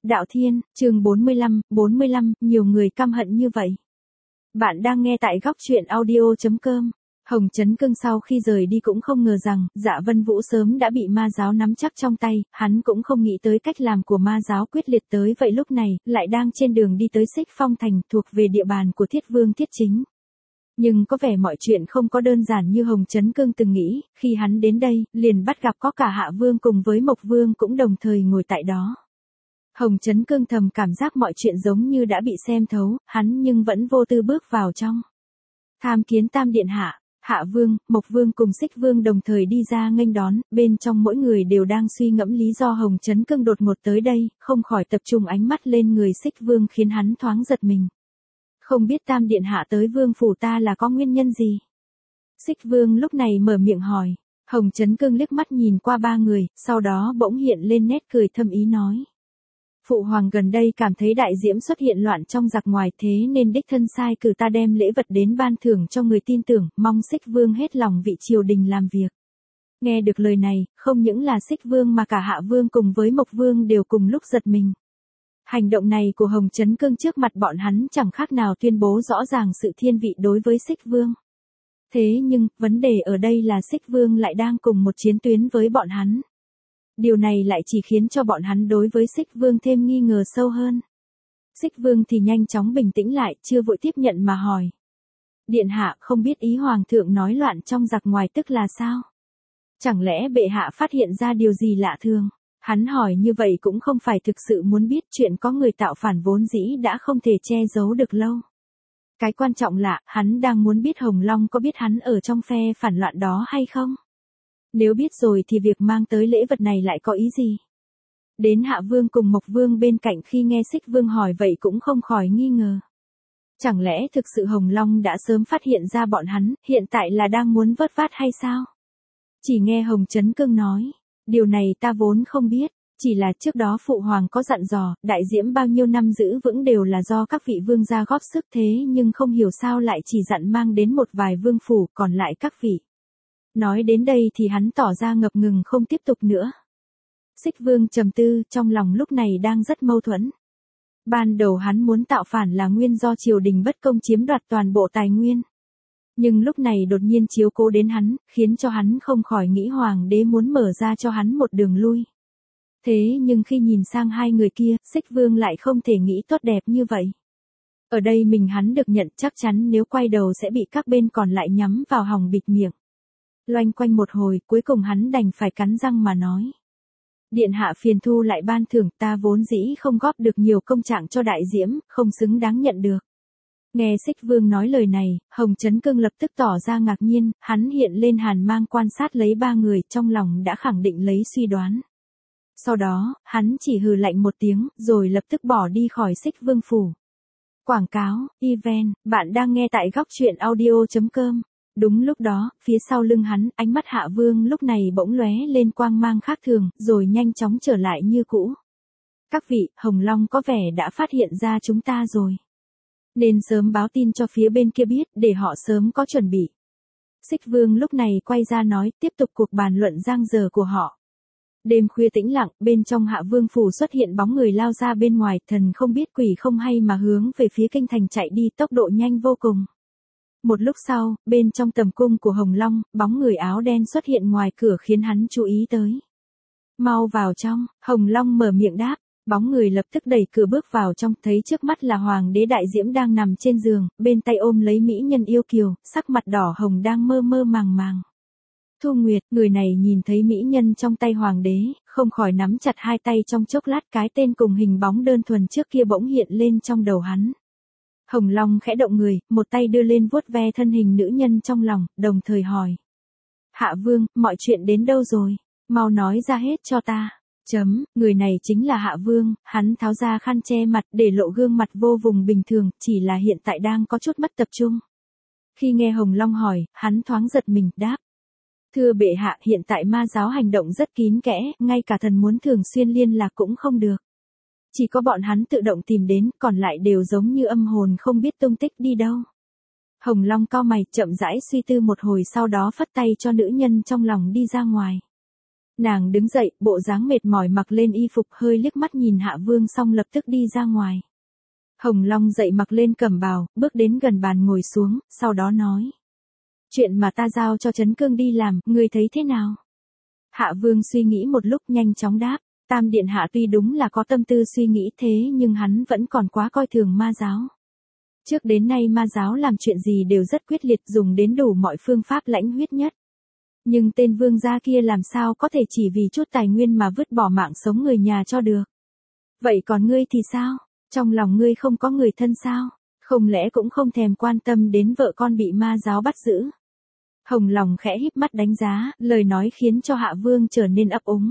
Đạo Thiên, chương 45, nhiều người căm hận như vậy. Bạn đang nghe tại góc truyện audio.com. Hồng Chấn Cương sau khi rời đi cũng không ngờ rằng, Dạ Vân Vũ sớm đã bị ma giáo nắm chắc trong tay, hắn cũng không nghĩ tới cách làm của ma giáo quyết liệt tới vậy lúc này, lại đang trên đường đi tới Xích Phong Thành thuộc về địa bàn của Thiết Vương Thiết Chính. Nhưng có vẻ mọi chuyện không có đơn giản như Hồng Chấn Cương từng nghĩ, khi hắn đến đây, liền bắt gặp có cả Hạ Vương cùng với Mộc Vương cũng đồng thời ngồi tại đó. Hồng Chấn Cương thầm cảm giác mọi chuyện giống như đã bị xem thấu, hắn nhưng vẫn vô tư bước vào trong. Tham kiến Tam Điện Hạ, Hạ Vương, Mộc Vương cùng Xích Vương đồng thời đi ra nghênh đón, bên trong mỗi người đều đang suy ngẫm lý do Hồng Chấn Cương đột ngột tới đây, không khỏi tập trung ánh mắt lên người Xích Vương khiến hắn thoáng giật mình. Không biết Tam Điện Hạ tới Vương phủ ta là có nguyên nhân gì? Xích Vương lúc này mở miệng hỏi. Hồng Chấn Cương liếc mắt nhìn qua ba người, sau đó bỗng hiện lên nét cười thâm ý nói. Phụ hoàng gần đây cảm thấy đại diễm xuất hiện loạn trong giặc ngoài thế nên đích thân sai cử ta đem lễ vật đến ban thưởng cho người tin tưởng, mong Xích Vương hết lòng vị triều đình làm việc. Nghe được lời này, không những là Xích Vương mà cả Hạ Vương cùng với Mộc Vương đều cùng lúc giật mình. Hành động này của Hồng Chấn Cương trước mặt bọn hắn chẳng khác nào tuyên bố rõ ràng sự thiên vị đối với Xích Vương. Thế nhưng, vấn đề ở đây là Xích Vương lại đang cùng một chiến tuyến với bọn hắn. Điều này lại chỉ khiến cho bọn hắn đối với Xích Vương thêm nghi ngờ sâu hơn. Xích Vương thì nhanh chóng bình tĩnh lại, chưa vội tiếp nhận mà hỏi. Điện hạ không biết ý hoàng thượng nói loạn trong giặc ngoài tức là sao? Chẳng lẽ bệ hạ phát hiện ra điều gì lạ thường? Hắn hỏi như vậy cũng không phải thực sự muốn biết chuyện có người tạo phản vốn dĩ đã không thể che giấu được lâu. Cái quan trọng là, hắn đang muốn biết Hồng Long có biết hắn ở trong phe phản loạn đó hay không? Nếu biết rồi thì việc mang tới lễ vật này lại có ý gì? Đến Hạ Vương cùng Mộc Vương bên cạnh khi nghe Xích Vương hỏi vậy cũng không khỏi nghi ngờ. Chẳng lẽ thực sự Hồng Long đã sớm phát hiện ra bọn hắn, hiện tại là đang muốn vớt vát hay sao? Chỉ nghe Hồng Chấn Cương nói, điều này ta vốn không biết, chỉ là trước đó Phụ Hoàng có dặn dò, đại diễm bao nhiêu năm giữ vững đều là do các vị vương gia góp sức thế nhưng không hiểu sao lại chỉ dặn mang đến một vài vương phủ còn lại các vị. Nói đến đây thì hắn tỏ ra ngập ngừng không tiếp tục nữa. Xích Vương trầm tư, trong lòng lúc này đang rất mâu thuẫn. Ban đầu hắn muốn tạo phản là nguyên do triều đình bất công chiếm đoạt toàn bộ tài nguyên. Nhưng lúc này đột nhiên chiếu cố đến hắn, khiến cho hắn không khỏi nghĩ hoàng đế muốn mở ra cho hắn một đường lui. Thế nhưng khi nhìn sang hai người kia, Xích Vương lại không thể nghĩ tốt đẹp như vậy. Ở đây mình hắn được nhận chắc chắn nếu quay đầu sẽ bị các bên còn lại nhắm vào hòng bịt miệng. Loanh quanh một hồi, cuối cùng hắn đành phải cắn răng mà nói. Điện hạ phiền thu lại ban thưởng, ta vốn dĩ không góp được nhiều công trạng cho đại diễm, không xứng đáng nhận được. Nghe Xích Vương nói lời này, Hồng Chấn Cương lập tức tỏ ra ngạc nhiên, hắn hiện lên hàn mang quan sát lấy ba người, trong lòng đã khẳng định lấy suy đoán. Sau đó, hắn chỉ hừ lạnh một tiếng, rồi lập tức bỏ đi khỏi Xích Vương phủ. Quảng cáo, event, bạn đang nghe tại góc truyện audio.com. Đúng lúc đó, phía sau lưng hắn, ánh mắt Hạ Vương lúc này bỗng lóe lên quang mang khác thường, rồi nhanh chóng trở lại như cũ. Các vị, Hồng Long có vẻ đã phát hiện ra chúng ta rồi. Nên sớm báo tin cho phía bên kia biết, để họ sớm có chuẩn bị. Xích Vương lúc này quay ra nói, tiếp tục cuộc bàn luận giang dở của họ. Đêm khuya tĩnh lặng, bên trong Hạ Vương phủ xuất hiện bóng người lao ra bên ngoài, thần không biết quỷ không hay mà hướng về phía kinh thành chạy đi tốc độ nhanh vô cùng. Một lúc sau, bên trong tầm cung của Hồng Long, bóng người áo đen xuất hiện ngoài cửa khiến hắn chú ý tới. Mau vào trong, Hồng Long mở miệng đáp, bóng người lập tức đẩy cửa bước vào trong, thấy trước mắt là Hoàng đế Đại Diễm đang nằm trên giường, bên tay ôm lấy mỹ nhân yêu kiều, sắc mặt đỏ hồng đang mơ mơ màng màng. Thu Nguyệt, người này nhìn thấy mỹ nhân trong tay Hoàng đế, không khỏi nắm chặt hai tay trong chốc lát, cái tên cùng hình bóng đơn thuần trước kia bỗng hiện lên trong đầu hắn. Hồng Long khẽ động người, một tay đưa lên vuốt ve thân hình nữ nhân trong lòng, đồng thời hỏi. Hạ Vương, mọi chuyện đến đâu rồi? Mau nói ra hết cho ta. Người này chính là Hạ Vương, hắn tháo ra khăn che mặt để lộ gương mặt vô vùng bình thường, chỉ là hiện tại đang có chút mất tập trung. Khi nghe Hồng Long hỏi, hắn thoáng giật mình, đáp. Thưa bệ hạ, hiện tại ma giáo hành động rất kín kẽ, ngay cả thần muốn thường xuyên liên lạc cũng không được. Chỉ có bọn hắn tự động tìm đến, còn lại đều giống như âm hồn không biết tung tích đi đâu. Hồng Long cau mày, chậm rãi suy tư một hồi sau đó phất tay cho nữ nhân trong lòng đi ra ngoài. Nàng đứng dậy, bộ dáng mệt mỏi mặc lên y phục hơi liếc mắt nhìn Hạ Vương xong lập tức đi ra ngoài. Hồng Long dậy mặc lên cẩm bào, bước đến gần bàn ngồi xuống, sau đó nói. Chuyện mà ta giao cho Trấn Cương đi làm, ngươi thấy thế nào? Hạ Vương suy nghĩ một lúc nhanh chóng đáp. Tam Điện Hạ tuy đúng là có tâm tư suy nghĩ thế nhưng hắn vẫn còn quá coi thường ma giáo. Trước đến nay ma giáo làm chuyện gì đều rất quyết liệt, dùng đến đủ mọi phương pháp lãnh huyết nhất. Nhưng tên vương gia kia làm sao có thể chỉ vì chút tài nguyên mà vứt bỏ mạng sống người nhà cho được. Vậy còn ngươi thì sao? Trong lòng ngươi không có người thân sao? Không lẽ cũng không thèm quan tâm đến vợ con bị ma giáo bắt giữ? Hồng Long khẽ híp mắt đánh giá, lời nói khiến cho Hạ Vương trở nên ấp úng.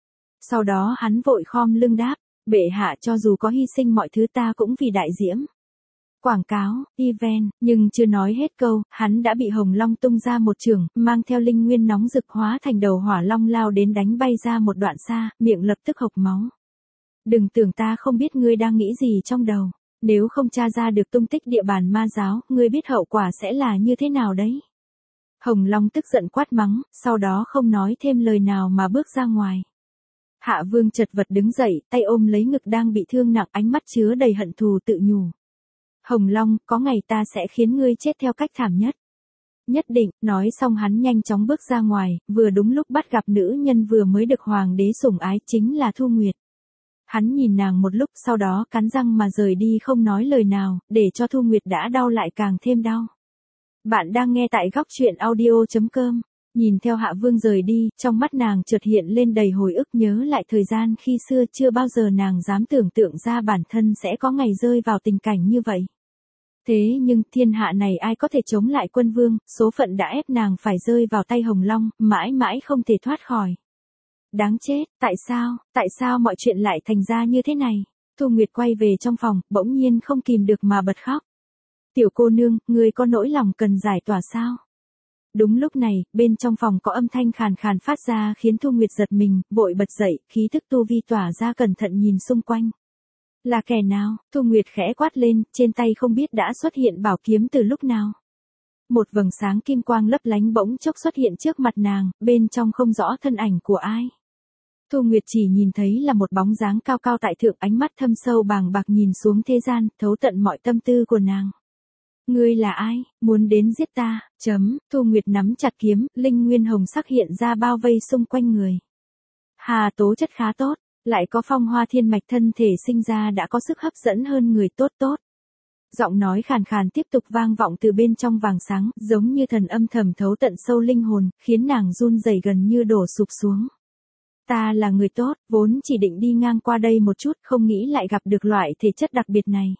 Sau đó hắn vội khom lưng đáp, bệ hạ cho dù có hy sinh mọi thứ ta cũng vì đại diễm. Quảng cáo, event, nhưng chưa nói hết câu, hắn đã bị Hồng Long tung ra một chưởng, mang theo linh nguyên nóng rực hóa thành đầu hỏa long lao đến đánh bay ra một đoạn xa, miệng lập tức hộc máu. Đừng tưởng ta không biết ngươi đang nghĩ gì trong đầu, nếu không tra ra được tung tích địa bàn ma giáo, ngươi biết hậu quả sẽ là như thế nào đấy. Hồng Long tức giận quát mắng, sau đó không nói thêm lời nào mà bước ra ngoài. Hạ Vương chật vật đứng dậy, tay ôm lấy ngực đang bị thương nặng, ánh mắt chứa đầy hận thù tự nhủ. Hồng Long, có ngày ta sẽ khiến ngươi chết theo cách thảm nhất. Nhất định, nói xong hắn nhanh chóng bước ra ngoài, vừa đúng lúc bắt gặp nữ nhân vừa mới được hoàng đế sủng ái, chính là Thu Nguyệt. Hắn nhìn nàng một lúc sau đó cắn răng mà rời đi không nói lời nào, để cho Thu Nguyệt đã đau lại càng thêm đau. Bạn đang nghe tại góc truyện audio.com. Nhìn theo Hạ Vương rời đi, trong mắt nàng chợt hiện lên đầy hồi ức, nhớ lại thời gian khi xưa, chưa bao giờ nàng dám tưởng tượng ra bản thân sẽ có ngày rơi vào tình cảnh như vậy. Thế nhưng thiên hạ này ai có thể chống lại quân vương, số phận đã ép nàng phải rơi vào tay Hồng Long, mãi mãi không thể thoát khỏi. Đáng chết, tại sao mọi chuyện lại thành ra như thế này? Thu Nguyệt quay về trong phòng, bỗng nhiên không kìm được mà bật khóc. Tiểu cô nương, ngươi có nỗi lòng cần giải tỏa sao? Đúng lúc này, bên trong phòng có âm thanh khàn khàn phát ra khiến Thu Nguyệt giật mình, vội bật dậy, khí thức tu vi tỏa ra, cẩn thận nhìn xung quanh. Là kẻ nào? Thu Nguyệt khẽ quát lên, trên tay không biết đã xuất hiện bảo kiếm từ lúc nào. Một vầng sáng kim quang lấp lánh bỗng chốc xuất hiện trước mặt nàng, bên trong không rõ thân ảnh của ai. Thu Nguyệt chỉ nhìn thấy là một bóng dáng cao cao tại thượng, ánh mắt thâm sâu bàng bạc nhìn xuống thế gian, thấu tận mọi tâm tư của nàng. Ngươi là ai, muốn đến giết ta, Thu Nguyệt nắm chặt kiếm, linh nguyên hồng sắc hiện ra bao vây xung quanh người. Hà tố chất khá tốt, lại có phong hoa thiên mạch, thân thể sinh ra đã có sức hấp dẫn hơn người, tốt. Giọng nói khàn khàn tiếp tục vang vọng từ bên trong vàng sáng, giống như thần âm thầm thấu tận sâu linh hồn, khiến nàng run rẩy gần như đổ sụp xuống. Ta là người tốt, vốn chỉ định đi ngang qua đây một chút, không nghĩ lại gặp được loại thể chất đặc biệt này.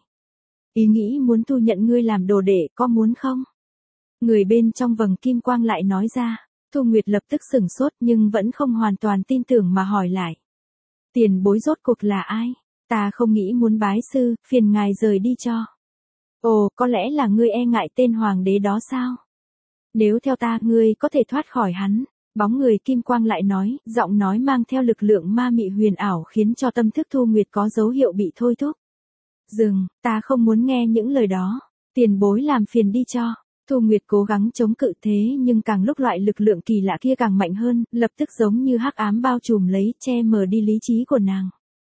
Ý nghĩ muốn thu nhận ngươi làm đồ đệ, có muốn không? Người bên trong vầng kim quang lại nói ra. Thu Nguyệt lập tức sửng sốt nhưng vẫn không hoàn toàn tin tưởng mà hỏi lại. Tiền bối rốt cuộc là ai? Ta không nghĩ muốn bái sư, phiền ngài rời đi cho. Ồ, có lẽ là ngươi e ngại tên hoàng đế đó sao? Nếu theo ta, ngươi có thể thoát khỏi hắn. Bóng người kim quang lại nói, giọng nói mang theo lực lượng ma mị huyền ảo khiến cho tâm thức Thu Nguyệt có dấu hiệu bị thôi thúc. Dừng, ta không muốn nghe những lời đó. Tiền bối làm phiền đi cho. Thu Nguyệt cố gắng chống cự thế nhưng càng lúc loại lực lượng kỳ lạ kia càng mạnh hơn, lập tức giống như hắc ám bao trùm lấy, che mờ đi lý trí của nàng.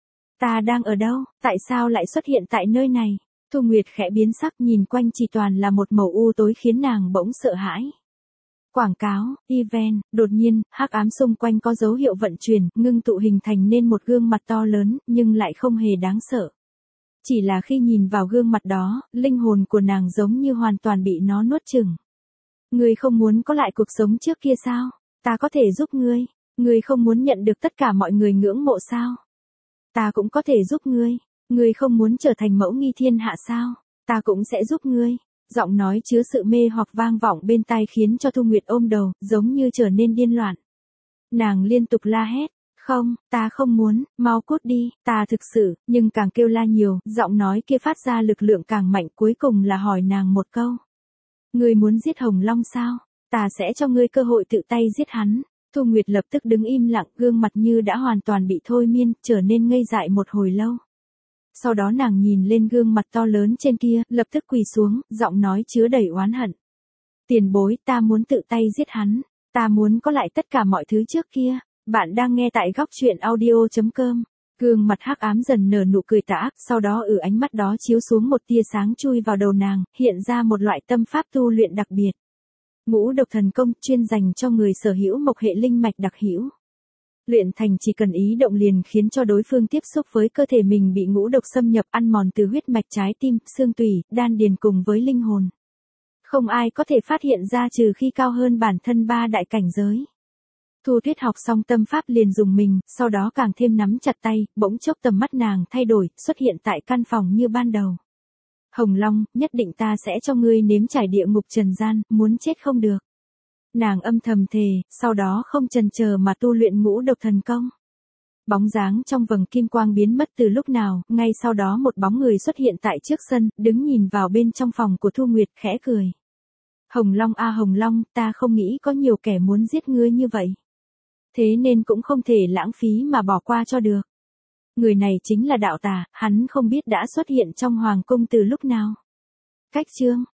Ta đang ở đâu, tại sao lại xuất hiện tại nơi này? Thu Nguyệt khẽ biến sắc, nhìn quanh chỉ toàn là một màu u tối khiến nàng bỗng sợ hãi. Quảng cáo, event, đột nhiên, hắc ám xung quanh có dấu hiệu vận chuyển, ngưng tụ hình thành nên một gương mặt to lớn, nhưng lại không hề đáng sợ. Chỉ là khi nhìn vào gương mặt đó, linh hồn của nàng giống như hoàn toàn bị nó nuốt chửng. Ngươi không muốn có lại cuộc sống trước kia sao? Ta có thể giúp ngươi. Ngươi không muốn nhận được tất cả mọi người ngưỡng mộ sao? Ta cũng có thể giúp ngươi. Ngươi không muốn trở thành mẫu nghi thiên hạ sao? Ta cũng sẽ giúp ngươi. Giọng nói chứa sự mê hoặc vang vọng bên tai khiến cho Thu Nguyệt ôm đầu, giống như trở nên điên loạn. Nàng liên tục la hét. Không, ta không muốn, mau cút đi, ta thực sự, nhưng càng kêu la nhiều, giọng nói kia phát ra lực lượng càng mạnh, cuối cùng là hỏi nàng một câu. Ngươi muốn giết Hồng Long sao? Ta sẽ cho ngươi cơ hội tự tay giết hắn. Thu Nguyệt lập tức đứng im lặng, gương mặt như đã hoàn toàn bị thôi miên, trở nên ngây dại một hồi lâu. Sau đó nàng nhìn lên gương mặt to lớn trên kia, lập tức quỳ xuống, giọng nói chứa đầy oán hận. Tiền bối, ta muốn tự tay giết hắn, ta muốn có lại tất cả mọi thứ trước kia. Bạn đang nghe tại góc truyện audio.com. Gương mặt hắc ám dần nở nụ cười tà ác, sau đó ánh mắt đó chiếu xuống một tia sáng chui vào đầu nàng, hiện ra một loại tâm pháp tu luyện đặc biệt. Ngũ độc thần công chuyên dành cho người sở hữu mộc hệ linh mạch đặc hữu. Luyện thành chỉ cần ý động liền khiến cho đối phương tiếp xúc với cơ thể mình bị ngũ độc xâm nhập ăn mòn từ huyết mạch trái tim, xương tủy, đan điền cùng với linh hồn. Không ai có thể phát hiện ra trừ khi cao hơn bản thân 3 đại cảnh giới. Thu Tuyết học xong tâm pháp liền dùng mình, sau đó càng thêm nắm chặt tay, bỗng chốc tầm mắt nàng thay đổi, xuất hiện tại căn phòng như ban đầu. Hồng Long, nhất định ta sẽ cho ngươi nếm trải địa ngục trần gian, muốn chết không được. Nàng âm thầm thề, sau đó không chần chờ mà tu luyện ngũ độc thần công. Bóng dáng trong vầng kim quang biến mất từ lúc nào, ngay sau đó một bóng người xuất hiện tại trước sân, đứng nhìn vào bên trong phòng của Thu Nguyệt khẽ cười. Hồng Long a Hồng Long, ta không nghĩ có nhiều kẻ muốn giết ngươi như vậy. Thế nên cũng không thể lãng phí mà bỏ qua cho được. Người này chính là đạo tà, hắn không biết đã xuất hiện trong hoàng cung từ lúc nào. Cách chương